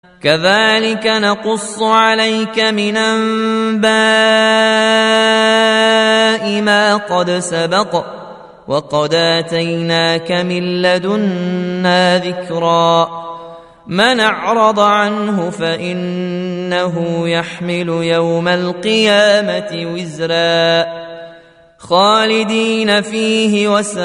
كذلك نقص عليك من أنباء ما قد سبق وقد آتيناك من لدنا ذكرا من أعرض عنه فإنه يحمل يوم القيامة وزرا خالدين فيه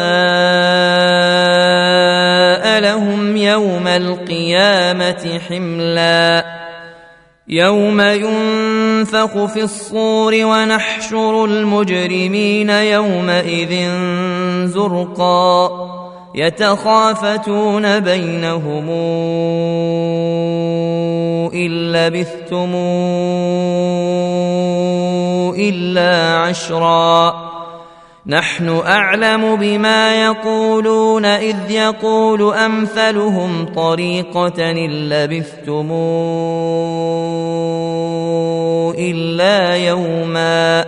وساء لهم يوم القيامة حملا يوم ينفخ في الصور ونحشر المجرمين يومئذ زرقا يتخافتون بينهم إن لبثتم إلا عشرا نحن أعلم بما يقولون إذ يقول أمثلهم طريقة إن لبثتم إلا يوما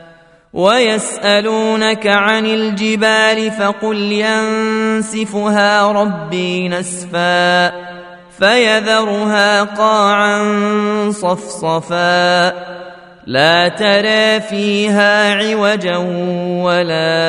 ويسألونك عن الجبال فقل ينسفها ربي نسفا فيذرها قاعا صفصفا لا ترى فيها عوجا ولا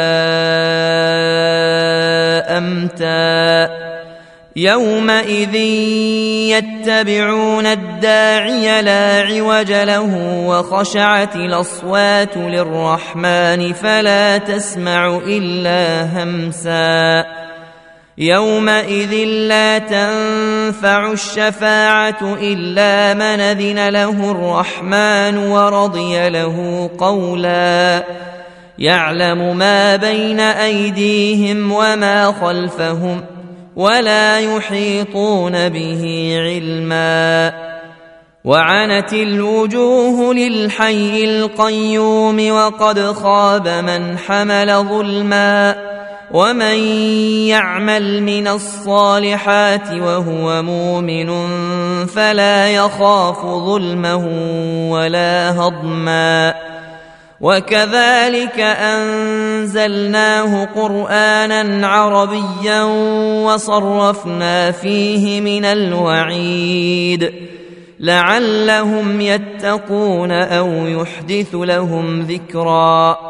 أمتا يومئذ يتبعون الداعي لا عوج له وخشعت الأصوات للرحمن فلا تسمع إلا همسا يومئذ لا تنفع الشفاعة إلا من أذن له الرحمن ورضي له قولا يعلم ما بين أيديهم وما خلفهم ولا يحيطون به علما وعنت الوجوه للحي القيوم وقد خاب من حمل ظلما ومن يعمل من الصالحات وهو مؤمن فلا يخاف ظلمه ولا هضما وكذلك أنزلناه قرآنا عربيا وصرفنا فيه من الوعيد لعلهم يتقون أو يحدث لهم ذكرا